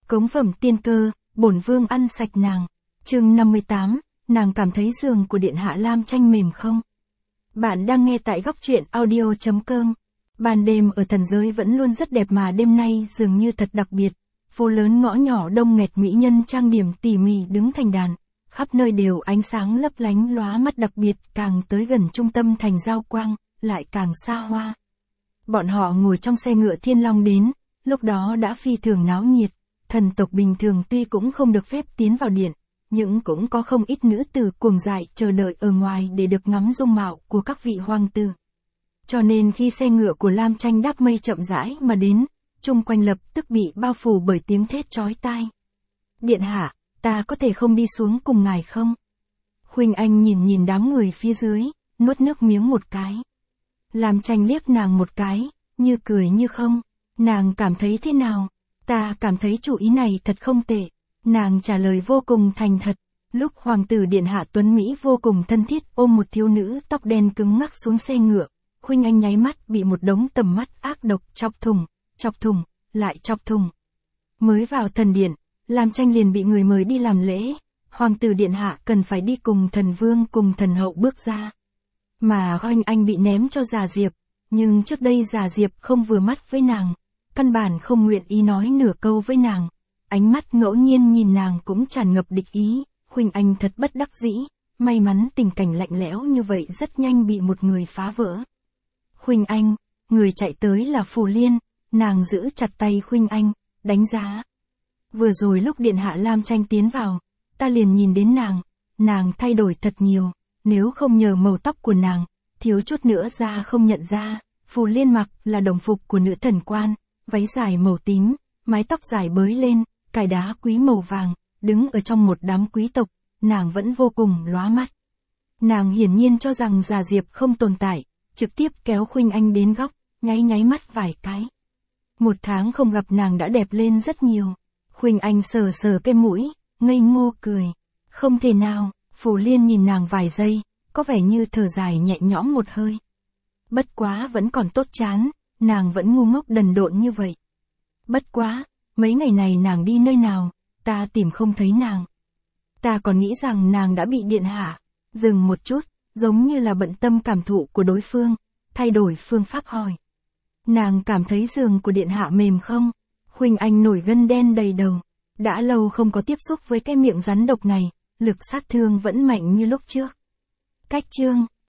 Cống phẩm tiên cơ, bổn vương ăn sạch nàng. Chương 58, nàng cảm thấy giường của điện hạ Lam Tranh mềm không? Bạn đang nghe tại góc truyện audio.com. Ban đêm ở thần giới vẫn luôn rất đẹp mà đêm nay dường như thật đặc biệt. Phố lớn ngõ nhỏ đông nghẹt mỹ nhân trang điểm tỉ mỉ đứng thành đàn. Khắp nơi đều ánh sáng lấp lánh lóa mắt, đặc biệt càng tới gần trung tâm thành giao quang, lại càng xa hoa. Bọn họ ngồi trong xe ngựa Thiên Long đến, lúc đó đã phi thường náo nhiệt. Thần tộc bình thường tuy cũng không được phép tiến vào điện, nhưng cũng có không ít nữ tử cuồng dại chờ đợi ở ngoài để được ngắm dung mạo của các vị hoàng tử. Cho nên khi xe ngựa của Lam Tranh đáp mây chậm rãi mà đến, chung quanh lập tức bị bao phủ bởi tiếng thét chói tai. Điện hạ, ta có thể không đi xuống cùng ngài không? Khuynh Anh nhìn đám người phía dưới, nuốt nước miếng một cái. Lam Tranh liếc nàng một cái, như cười như không. Nàng cảm thấy thế nào? Ta cảm thấy chủ ý này thật không tệ. Nàng trả lời vô cùng thành thật. Lúc hoàng tử điện hạ tuấn Mỹ vô cùng thân thiết ôm một thiếu nữ tóc đen cứng ngắc xuống xe ngựa, Khuynh Anh nháy mắt bị một đống tầm mắt ác độc chọc thủng, lại chọc thủng. Mới vào thần điện, Lam Tranh liền bị người mời đi làm lễ. Hoàng tử điện hạ cần phải đi cùng thần vương cùng thần hậu bước ra. Mà Khuynh Anh bị ném cho Già Diệp, nhưng trước đây Già Diệp không vừa mắt với nàng, căn bản không nguyện ý nói nửa câu với nàng. Ánh mắt ngẫu nhiên nhìn nàng cũng tràn ngập địch ý. Khuynh Anh thật bất đắc dĩ, may mắn tình cảnh lạnh lẽo như vậy rất nhanh bị một người phá vỡ. Khuynh Anh, người chạy tới là Phù Liên, nàng giữ chặt tay Khuynh Anh, đánh giá. Vừa rồi lúc điện hạ Lam Tranh tiến vào, ta liền nhìn đến nàng thay đổi thật nhiều, nếu không nhờ màu tóc của nàng, thiếu chút nữa ra không nhận ra. Phù Liên mặc là đồng phục của nữ thần quan, váy dài màu tím, mái tóc dài bới lên, cài đá quý màu vàng, đứng ở trong một đám quý tộc, nàng vẫn vô cùng lóa mắt. Nàng hiển nhiên cho rằng Già Diệp không tồn tại, trực tiếp kéo Khuynh Anh đến góc, nháy mắt vài cái. Một tháng không gặp nàng đã đẹp lên rất nhiều. Khuynh Anh sờ cái mũi, ngây ngô cười. Không thể nào, Phù Liên nhìn nàng vài giây, có vẻ như thở dài nhẹ nhõm một hơi. Bất quá vẫn còn tốt chán, nàng vẫn ngu ngốc đần độn như vậy. Bất quá, mấy ngày này nàng đi nơi nào, ta tìm không thấy nàng. Ta còn nghĩ rằng nàng đã bị điện hạ. Dừng một chút, giống như là bận tâm cảm thụ của đối phương, thay đổi phương pháp hỏi. Nàng cảm thấy giường của điện hạ mềm không? Khuynh Anh nổi gân đen đầy đầu. Đã lâu không có tiếp xúc với cái miệng rắn độc này, lực sát thương vẫn mạnh như lúc trước. Cách chương